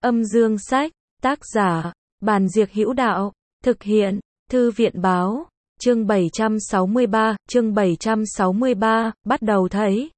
Âm dương sách, tác giả, Bàn Diệc Hữu Đạo, thực hiện, Thư viện báo, chương 763, bắt đầu thấy.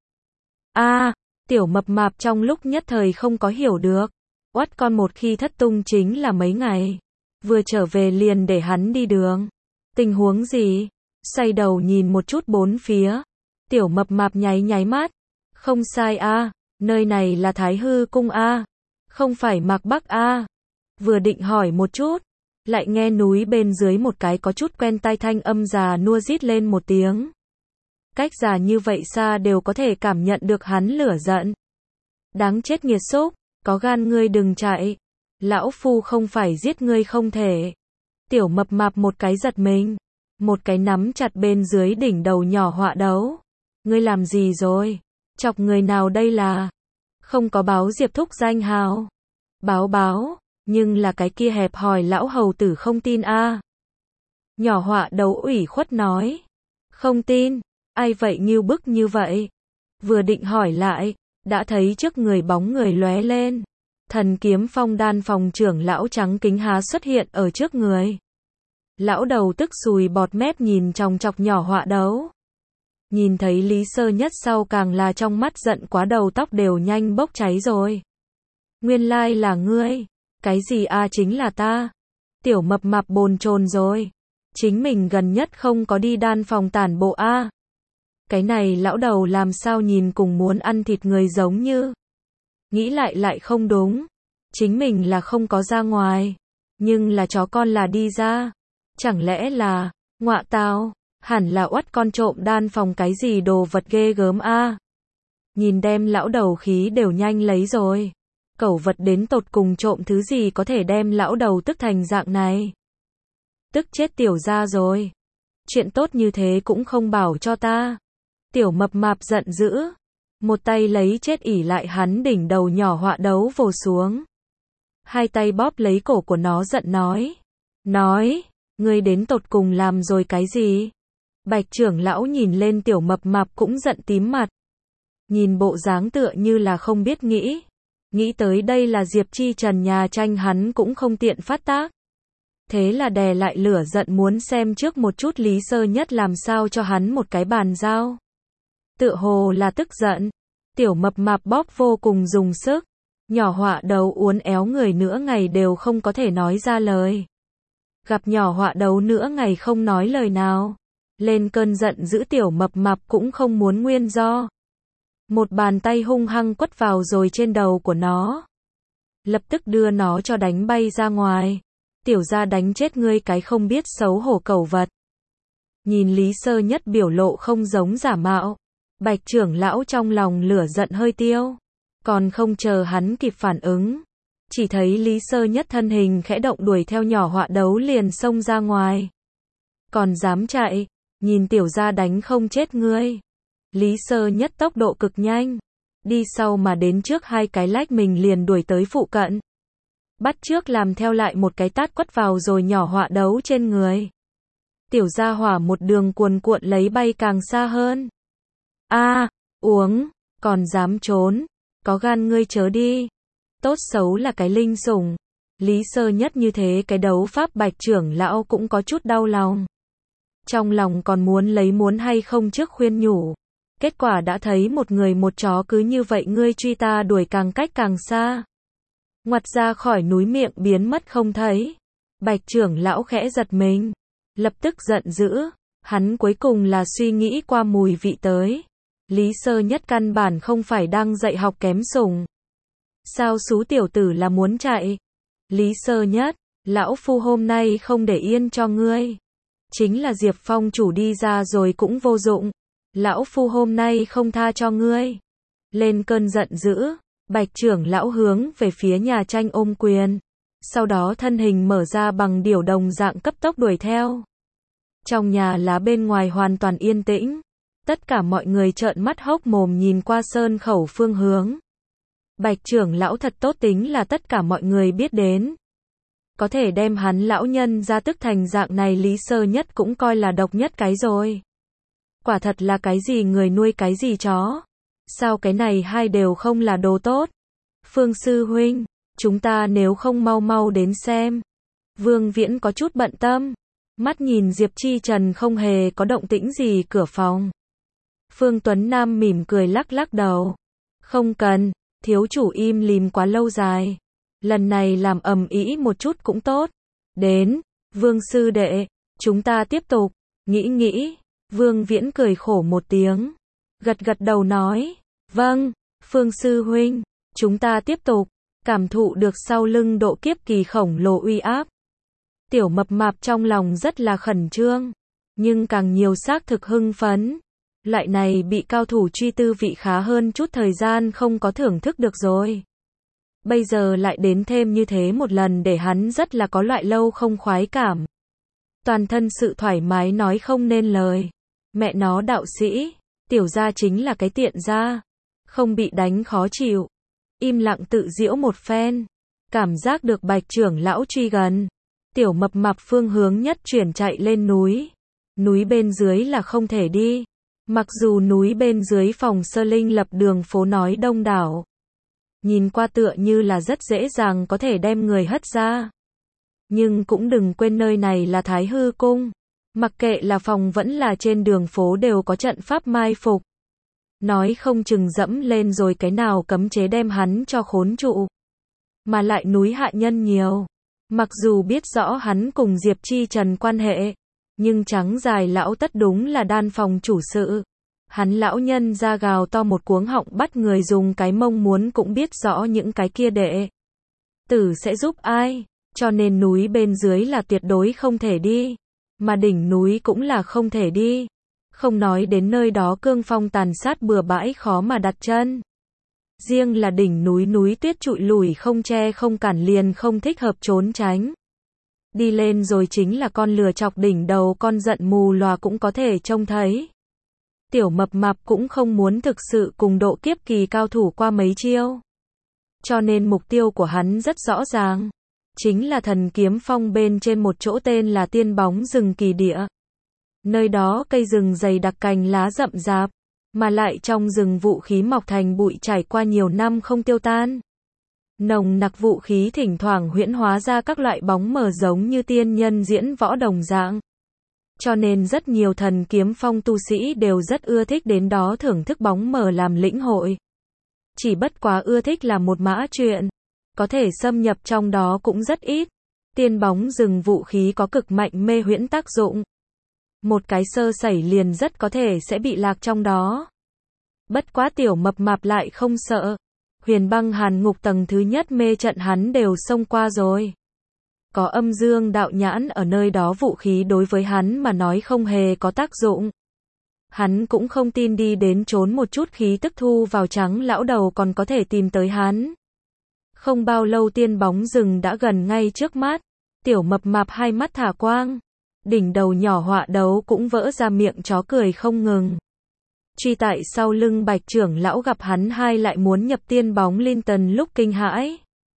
Tiểu mập mạp trong lúc nhất thời không có hiểu được. Oắt con một khi thất tung chính là mấy ngày. Vừa trở về liền để hắn đi đường. Tình huống gì? Xoay đầu nhìn một chút bốn phía. Tiểu mập mạp nháy nháy mắt. Không sai nơi này là Thái Hư Cung không phải Mạc Bắc Vừa định hỏi một chút, lại nghe núi bên dưới một cái có chút quen tai thanh âm già nua rít lên một tiếng. Cách già như vậy xa đều có thể cảm nhận được hắn lửa giận. Đáng chết nghiệt xúc, có gan ngươi đừng chạy. Lão phu không phải giết ngươi không thể. Tiểu mập mạp một cái giật mình, một cái nắm chặt bên dưới đỉnh đầu nhỏ họa đấu. Ngươi làm gì rồi? Chọc người nào đây là? Không có báo Diệp thúc danh hào. Báo, nhưng là cái kia hẹp hòi lão hầu tử không tin Nhỏ họa đấu ủy khuất nói. Không tin, ai vậy nghiêu bức như vậy? Vừa định hỏi lại, đã thấy trước người bóng người lóe lên. Thần kiếm phong đan phòng trưởng lão trắng kính há xuất hiện ở trước người. Lão đầu tức sùi bọt mép nhìn chòng chọc nhỏ họa đấu. Nhìn thấy Lý Sơ Nhất sau càng là trong mắt giận quá đầu tóc đều nhanh bốc cháy rồi. Nguyên lai là ngươi. Cái gì chính là ta. Tiểu mập mạp bồn chồn rồi. Chính mình gần nhất không có đi đan phòng tản bộ Cái này lão đầu làm sao nhìn cùng muốn ăn thịt người giống như. Nghĩ lại không đúng. Chính mình là không có ra ngoài. Nhưng là chó con là đi ra. Chẳng lẽ là, ngọa tao, hẳn là uất con trộm đan phòng cái gì đồ vật ghê gớm Nhìn đem lão đầu khí đều nhanh lấy rồi. Cẩu vật đến tột cùng trộm thứ gì có thể đem lão đầu tức thành dạng này. Tức chết tiểu ra rồi. Chuyện tốt như thế cũng không bảo cho ta. Tiểu mập mạp giận dữ. Một tay lấy chết ỉ lại hắn đỉnh đầu nhỏ họa đấu vồ xuống. Hai tay bóp lấy cổ của nó giận nói, ngươi đến tột cùng làm rồi cái gì? Bạch trưởng lão nhìn lên tiểu mập mạp cũng giận tím mặt. Nhìn bộ dáng tựa như là không biết nghĩ. Nghĩ tới đây là Diệp Chi Trần nhà tranh hắn cũng không tiện phát tác. Thế là đè lại lửa giận muốn xem trước một chút Lý Sơ Nhất làm sao cho hắn một cái bàn giao. Tựa hồ là tức giận. Tiểu mập mạp bóp vô cùng dùng sức. Nhỏ họa đấu uốn éo người nửa ngày đều không có thể nói ra lời. Gặp nhỏ họa đấu nửa ngày không nói lời nào. Lên cơn giận giữ tiểu mập mạp cũng không muốn nguyên do. Một bàn tay hung hăng quất vào rồi trên đầu của nó. Lập tức đưa nó cho đánh bay ra ngoài. Tiểu gia đánh chết ngươi cái không biết xấu hổ cẩu vật. Nhìn Lý Sơ Nhất biểu lộ không giống giả mạo. Bạch trưởng lão trong lòng lửa giận hơi tiêu. Còn không chờ hắn kịp phản ứng. Chỉ thấy Lý Sơ Nhất thân hình khẽ động đuổi theo nhỏ họa đấu liền xông ra ngoài. Còn dám chạy, nhìn tiểu gia đánh không chết ngươi. Lý Sơ Nhất tốc độ cực nhanh. Đi sau mà đến trước hai cái lách mình liền đuổi tới phụ cận. Bắt trước làm theo lại một cái tát quất vào rồi nhỏ họa đấu trên người. Tiểu gia hỏa một đường cuồn cuộn lấy bay càng xa hơn. Uống, còn dám trốn. Có gan ngươi chớ đi. Tốt xấu là cái linh sủng. Lý Sơ Nhất như thế cái đấu pháp bạch trưởng lão cũng có chút đau lòng. Trong lòng còn muốn hay không trước khuyên nhủ. Kết quả đã thấy một người một chó cứ như vậy ngươi truy ta đuổi càng cách càng xa. Ngoặt ra khỏi núi miệng biến mất không thấy. Bạch trưởng lão khẽ giật mình. Lập tức giận dữ. Hắn cuối cùng là suy nghĩ qua mùi vị tới. Lý Sơ Nhất căn bản không phải đang dạy học kém sủng. Sao xú tiểu tử là muốn chạy? Lý Sơ Nhất, lão phu hôm nay không để yên cho ngươi. Chính là Diệp Phong chủ đi ra rồi cũng vô dụng. Lão phu hôm nay không tha cho ngươi. Lên cơn giận dữ, Bạch trưởng lão hướng về phía nhà tranh ôm quyền. Sau đó thân hình mở ra bằng điểu đồng dạng cấp tốc đuổi theo. Trong nhà lá bên ngoài hoàn toàn yên tĩnh. Tất cả mọi người trợn mắt hốc mồm nhìn qua sơn khẩu phương hướng. Bạch trưởng lão thật tốt tính là tất cả mọi người biết đến. Có thể đem hắn lão nhân ra tức thành dạng này Lý Sơ Nhất cũng coi là độc nhất cái rồi. Quả thật là cái gì người nuôi cái gì chó. Sao cái này hai đều không là đồ tốt. Phương sư huynh, Chúng ta nếu không mau mau đến xem. Vương Viễn có chút bận tâm. Mắt nhìn Diệp Chi Trần không hề có động tĩnh gì cửa phòng. Phương Tuấn Nam mỉm cười lắc lắc đầu. Không cần, thiếu chủ im lìm quá lâu dài. Lần này làm ầm ĩ một chút cũng tốt. Đến, Vương sư đệ, chúng ta tiếp tục. Nghĩ, Vương Viễn cười khổ một tiếng. Gật gật đầu nói. Vâng, Phương sư huynh, chúng ta tiếp tục. Cảm thụ được sau lưng độ kiếp kỳ khổng lồ uy áp. Tiểu mập mạp trong lòng rất là khẩn trương. Nhưng càng nhiều xác thực hưng phấn. Loại này bị cao thủ truy tư vị khá hơn chút thời gian không có thưởng thức được rồi. Bây giờ lại đến thêm như thế một lần để hắn rất là có loại lâu không khoái cảm. Toàn thân sự thoải mái nói không nên lời. Mẹ nó đạo sĩ, tiểu gia chính là cái tiện gia. Không bị đánh khó chịu. Im lặng tự giễu một phen. Cảm giác được Bạch trưởng lão truy gần. Tiểu mập mạp phương hướng nhất chuyển chạy lên núi. Núi bên dưới là không thể đi. Mặc dù núi bên dưới phòng Sơ Linh lập đường phố nói đông đảo. Nhìn qua tựa như là rất dễ dàng có thể đem người hất ra. Nhưng cũng đừng quên nơi này là Thái Hư Cung. Mặc kệ là phòng vẫn là trên đường phố đều có trận pháp mai phục. Nói không chừng dẫm lên rồi cái nào cấm chế đem hắn cho khốn trụ. Mà lại núi hạ nhân nhiều. Mặc dù biết rõ hắn cùng Diệp Chi Trần quan hệ. Nhưng trắng dài lão tất đúng là đan phòng chủ sự. Hắn lão nhân ra gào to một cuống họng bắt người dùng cái mông muốn cũng biết rõ những cái kia đệ tử sẽ giúp ai. Cho nên núi bên dưới là tuyệt đối không thể đi. Mà đỉnh núi cũng là không thể đi. Không nói đến nơi đó cương phong tàn sát bừa bãi khó mà đặt chân. Riêng là đỉnh núi tuyết trụi lủi không che không cản liền không thích hợp trốn tránh. Đi lên rồi chính là con lừa chọc đỉnh đầu con giận mù lòa cũng có thể trông thấy. Tiểu mập mạp cũng không muốn thực sự cùng độ kiếp kỳ cao thủ qua mấy chiêu. Cho nên mục tiêu của hắn rất rõ ràng. Chính là thần kiếm phong bên trên một chỗ tên là Tiên Bóng Rừng Kỳ Địa. Nơi đó cây rừng dày đặc cành lá rậm rạp. Mà lại trong rừng vũ khí mọc thành bụi trải qua nhiều năm không tiêu tan. Nồng nặc vũ khí thỉnh thoảng huyễn hóa ra các loại bóng mờ giống như tiên nhân diễn võ đồng dạng. Cho nên rất nhiều thần kiếm phong tu sĩ đều rất ưa thích đến đó thưởng thức bóng mờ làm lĩnh hội. Chỉ bất quá ưa thích là một mã chuyện. Có thể xâm nhập trong đó cũng rất ít. Tiên bóng rừng vũ khí có cực mạnh mê huyễn tác dụng. Một cái sơ sẩy liền rất có thể sẽ bị lạc trong đó. Bất quá tiểu mập mạp lại không sợ. Huyền băng hàn ngục tầng thứ nhất mê trận hắn đều xông qua rồi. Có âm dương đạo nhãn ở nơi đó vũ khí đối với hắn mà nói không hề có tác dụng. Hắn cũng không tin đi đến trốn một chút khí tức thu vào trắng lão đầu còn có thể tìm tới hắn. Không bao lâu tiên bóng rừng đã gần ngay trước mắt. Tiểu mập mạp hai mắt thả quang. Đỉnh đầu nhỏ họa đấu cũng vỡ ra miệng chó cười không ngừng. Truy tại sau lưng Bạch trưởng lão gặp hắn hai lại muốn nhập tiên bóng linh tần lúc kinh hãi.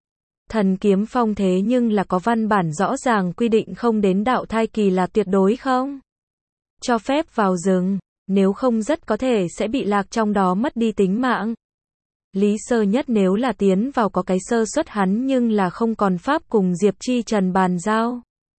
Thần kiếm phong thế nhưng là có văn bản rõ ràng quy định không đến đạo thai kỳ là tuyệt đối không cho phép vào rừng, nếu không rất có thể sẽ bị lạc trong đó mất đi tính mạng. Lý Sơ Nhất nếu là tiến vào có cái sơ suất hắn nhưng là không còn pháp cùng Diệp Chi Trần bàn giao.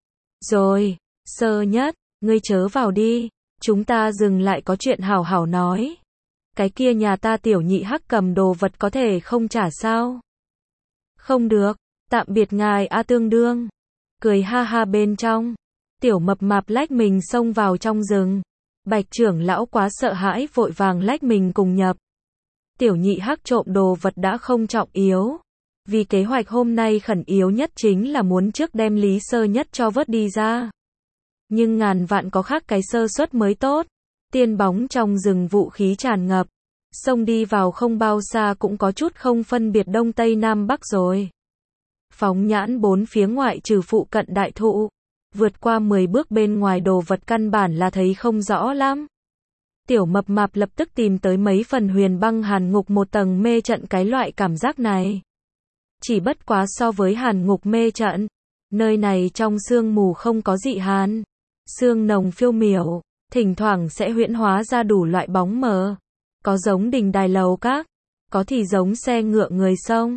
Rồi, Sơ Nhất, ngươi chớ vào đi, chúng ta dừng lại có chuyện hảo hảo nói. Cái kia nhà ta tiểu nhị hắc cầm đồ vật có thể không trả sao? Không được, tạm biệt ngài A tương đương. Cười ha ha bên trong, tiểu mập mạp lách mình xông vào trong rừng. Bạch trưởng lão quá sợ hãi vội vàng lách mình cùng nhập. Tiểu nhị hắc trộm đồ vật đã không trọng yếu. Vì kế hoạch hôm nay khẩn yếu nhất chính là muốn trước đem Lý Sơ Nhất cho vớt đi ra. Nhưng ngàn vạn có khác cái sơ suất mới tốt. Tiên bóng trong rừng vũ khí tràn ngập. Xông đi vào không bao xa cũng có chút không phân biệt đông tây nam bắc rồi. Phóng nhãn bốn phía ngoại trừ phụ cận đại thụ. Vượt qua 10 bước bên ngoài đồ vật căn bản là thấy không rõ lắm. Tiểu mập mạp lập tức tìm tới mấy phần huyền băng hàn ngục một tầng mê trận cái loại cảm giác này. Chỉ bất quá so với hàn ngục mê trận, nơi này trong sương mù không có dị hàn. Sương nồng phiêu miểu, thỉnh thoảng sẽ huyễn hóa ra đủ loại bóng mờ. Có giống đình đài lầu các, có thì giống xe ngựa người sông.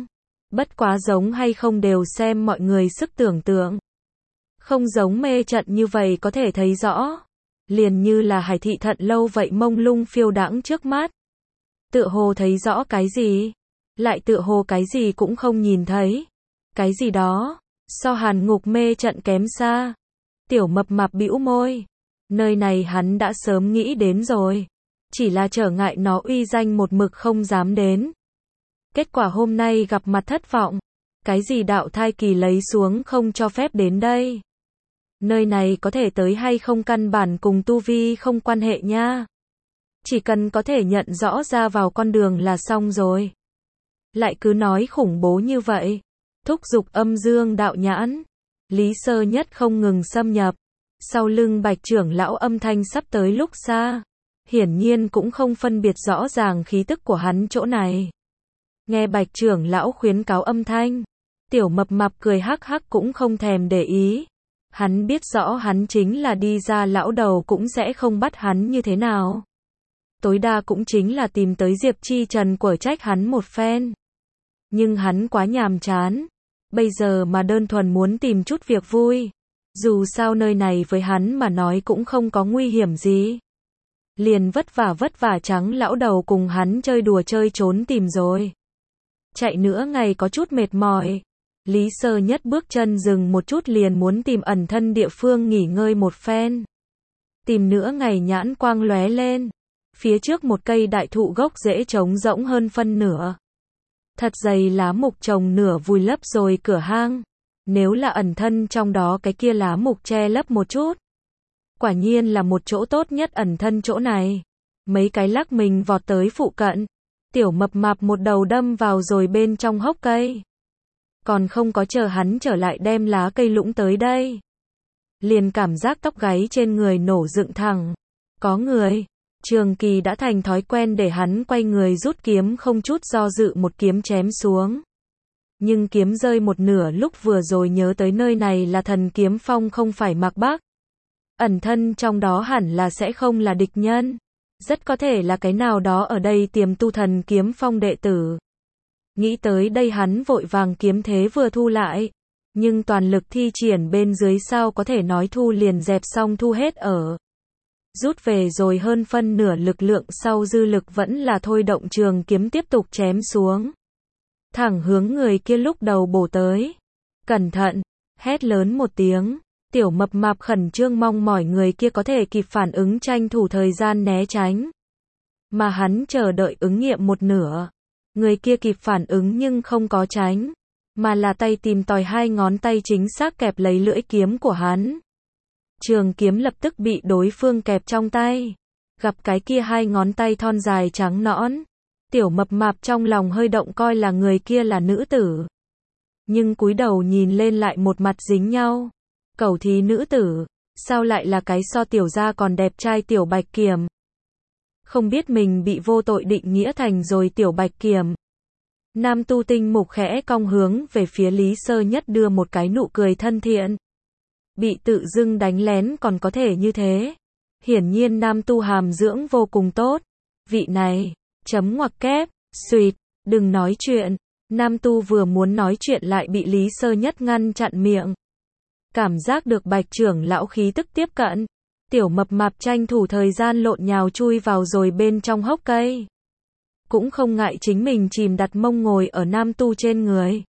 Bất quá giống hay không đều xem mọi người sức tưởng tượng. Không giống mê trận như vậy có thể thấy rõ. Liền như là Hải Thị Thận Lâu vậy mông lung phiêu đãng trước mắt. Tựa hồ thấy rõ cái gì, lại tựa hồ cái gì cũng không nhìn thấy. Cái gì đó, so Hàn Ngục mê trận kém xa. Tiểu Mập Mạp bĩu môi. Nơi này hắn đã sớm nghĩ đến rồi. Chỉ là trở ngại nó uy danh một mực không dám đến. Kết quả hôm nay gặp mặt thất vọng. Cái gì đạo thai kỳ lấy xuống không cho phép đến đây. Nơi này có thể tới hay không căn bản cùng tu vi không quan hệ nha. Chỉ cần có thể nhận rõ ra vào con đường là xong rồi. Lại cứ nói khủng bố như vậy. Thúc giục âm dương đạo nhãn. Lý Sơ Nhất không ngừng xâm nhập. Sau lưng Bạch trưởng lão âm thanh sắp tới lúc xa. Hiển nhiên cũng không phân biệt rõ ràng khí tức của hắn chỗ này. Nghe Bạch trưởng lão khuyến cáo âm thanh. Tiểu Mập Mạp cười hắc hắc cũng không thèm để ý. Hắn biết rõ hắn chính là đi ra lão đầu cũng sẽ không bắt hắn như thế nào. Tối đa cũng chính là tìm tới Diệp Chi Trần quở trách hắn một phen. Nhưng hắn quá nhàm chán. Bây giờ mà đơn thuần muốn tìm chút việc vui. Dù sao nơi này với hắn mà nói cũng không có nguy hiểm gì. Liền vất vả trắng lão đầu cùng hắn chơi đùa chơi trốn tìm rồi. Chạy nửa ngày có chút mệt mỏi. Lý Sơ Nhất bước chân dừng một chút liền muốn tìm ẩn thân địa phương nghỉ ngơi một phen. Tìm nửa ngày nhãn quang lóe lên. Phía trước một cây đại thụ gốc rễ trống rỗng hơn phân nửa. Thật dày lá mục trồng nửa vùi lấp rồi cửa hang. Nếu là ẩn thân trong đó cái kia lá mục che lấp một chút. Quả nhiên là một chỗ tốt nhất ẩn thân chỗ này. Mấy cái lắc mình vọt tới phụ cận. Tiểu Mập Mạp một đầu đâm vào rồi bên trong hốc cây. Còn không có chờ hắn trở lại đem lá cây lũng tới đây. Liền cảm giác tóc gáy trên người nổ dựng thẳng. Có người. Trường Kỳ đã thành thói quen để hắn quay người rút kiếm không chút do dự một kiếm chém xuống. Nhưng kiếm rơi một nửa lúc vừa rồi nhớ tới nơi này là Thần Kiếm Phong không phải Mạc Bắc. Ẩn thân trong đó hẳn là sẽ không là địch nhân. Rất có thể là cái nào đó ở đây tiềm tu Thần Kiếm Phong đệ tử. Nghĩ tới đây hắn vội vàng kiếm thế vừa thu lại. Nhưng toàn lực thi triển bên dưới sao có thể nói thu liền dẹp xong thu hết ở. Rút về rồi hơn phân nửa lực lượng sau dư lực vẫn là thôi động trường kiếm tiếp tục chém xuống. Thẳng hướng người kia lúc đầu bổ tới. Cẩn thận, hét lớn một tiếng. Tiểu Mập Mạp khẩn trương mong mỏi người kia có thể kịp phản ứng tranh thủ thời gian né tránh. Mà hắn chờ đợi ứng nghiệm một nửa. Người kia kịp phản ứng nhưng không có tránh. Mà là tay tìm tòi hai ngón tay chính xác kẹp lấy lưỡi kiếm của hắn. Trường kiếm lập tức bị đối phương kẹp trong tay. Gặp cái kia hai ngón tay thon dài trắng nõn. Tiểu Mập Mạp trong lòng hơi động coi là người kia là nữ tử. Nhưng cúi đầu nhìn lên lại một mặt dính nhau. Cẩu thí nữ tử. Sao lại là cái so tiểu gia còn đẹp trai Tiểu Bạch Kiểm. Không biết mình bị vô tội định nghĩa thành rồi Tiểu Bạch Kiểm. Nam tu tinh mục khẽ cong hướng về phía Lý Sơ Nhất đưa một cái nụ cười thân thiện. Bị tự dưng đánh lén còn có thể như thế. Hiển nhiên nam tu hàm dưỡng vô cùng tốt. Vị này, chấm ngoặc kép, xuyệt, đừng nói chuyện. Nam tu vừa muốn nói chuyện lại bị Lý Sơ Nhất ngăn chặn miệng. Cảm giác được Bạch trưởng lão khí tức tiếp cận. Tiểu Mập Mạp tranh thủ thời gian lộn nhào chui vào rồi bên trong hốc cây. Cũng không ngại chính mình chìm đặt mông ngồi ở nam tu trên người.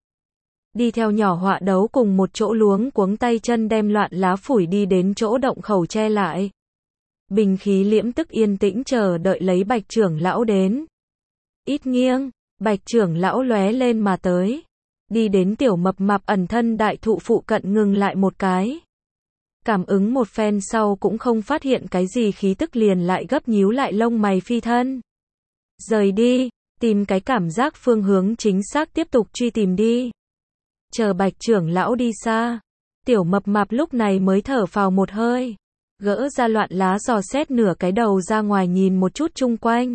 Đi theo nhỏ họa đấu cùng một chỗ luống cuống tay chân đem loạn lá phủi đi đến chỗ động khẩu che lại. Bình khí liễm tức yên tĩnh chờ đợi lấy Bạch trưởng lão đến. Ít nghiêng, Bạch trưởng lão lóe lên mà tới. Đi đến Tiểu Mập Mạp ẩn thân đại thụ phụ cận ngừng lại một cái. Cảm ứng một phen sau cũng không phát hiện cái gì khí tức liền lại gấp nhíu lại lông mày phi thân. Rời đi, tìm cái cảm giác phương hướng chính xác tiếp tục truy tìm đi. Chờ Bạch trưởng lão đi xa. Tiểu Mập Mạp lúc này mới thở phào một hơi. Gỡ ra loạn lá dò xét nửa cái đầu ra ngoài nhìn một chút chung quanh.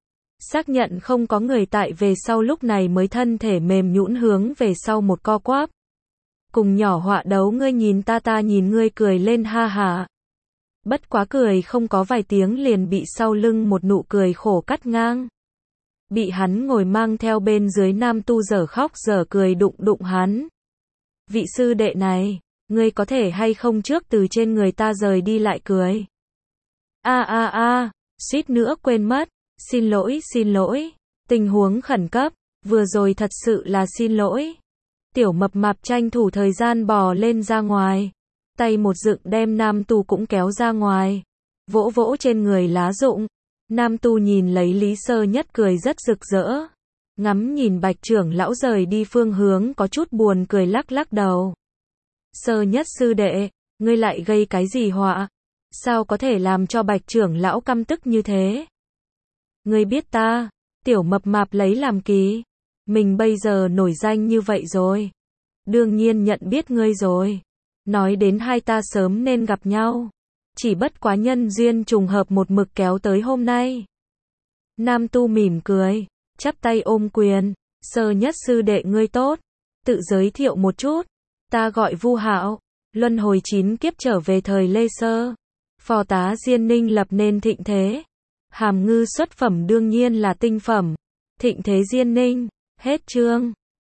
Xác nhận không có người tại về sau lúc này mới thân thể mềm nhũn hướng về sau một co quắp. Cùng nhỏ họa đấu ngươi nhìn ta nhìn ngươi cười lên ha hả. Bất quá cười không có vài tiếng liền bị sau lưng một nụ cười khổ cắt ngang. bị hắn ngồi mang theo bên dưới nam tu dở khóc dở cười đụng đụng hắn. Vị sư đệ này, ngươi có thể hay không trước từ trên người ta rời đi lại cười. Suýt nữa quên mất, xin lỗi, tình huống khẩn cấp, vừa rồi thật sự là xin lỗi. Tiểu mập mạp tranh thủ thời gian bò lên ra ngoài, tay một dựng đem nam tu cũng kéo ra ngoài, vỗ vỗ trên người lá rụng. Nam tu nhìn lấy Lý Sơ Nhất cười rất rực rỡ, ngắm nhìn Bạch trưởng lão rời đi phương hướng có chút buồn cười lắc lắc đầu. Sơ Nhất sư đệ, ngươi lại gây cái gì họa? Sao có thể làm cho Bạch trưởng lão căm tức như thế? Ngươi biết ta, tiểu mập mạp lấy làm kỳ, mình bây giờ nổi danh như vậy rồi, đương nhiên nhận biết ngươi rồi. Nói đến hai ta sớm nên gặp nhau, chỉ bất quá nhân duyên trùng hợp một mực kéo tới hôm nay. Nam tu mỉm cười, chắp tay ôm quyền, Sơ Nhất sư đệ ngươi tốt, tự giới thiệu một chút, ta gọi Vu Hạo, luân hồi 9 kiếp trở về thời Lê Sơ, phò tá Diên Ninh lập nên thịnh thế, hàm ngư xuất phẩm đương nhiên là tinh phẩm, thịnh thế Diên Ninh, hết chương.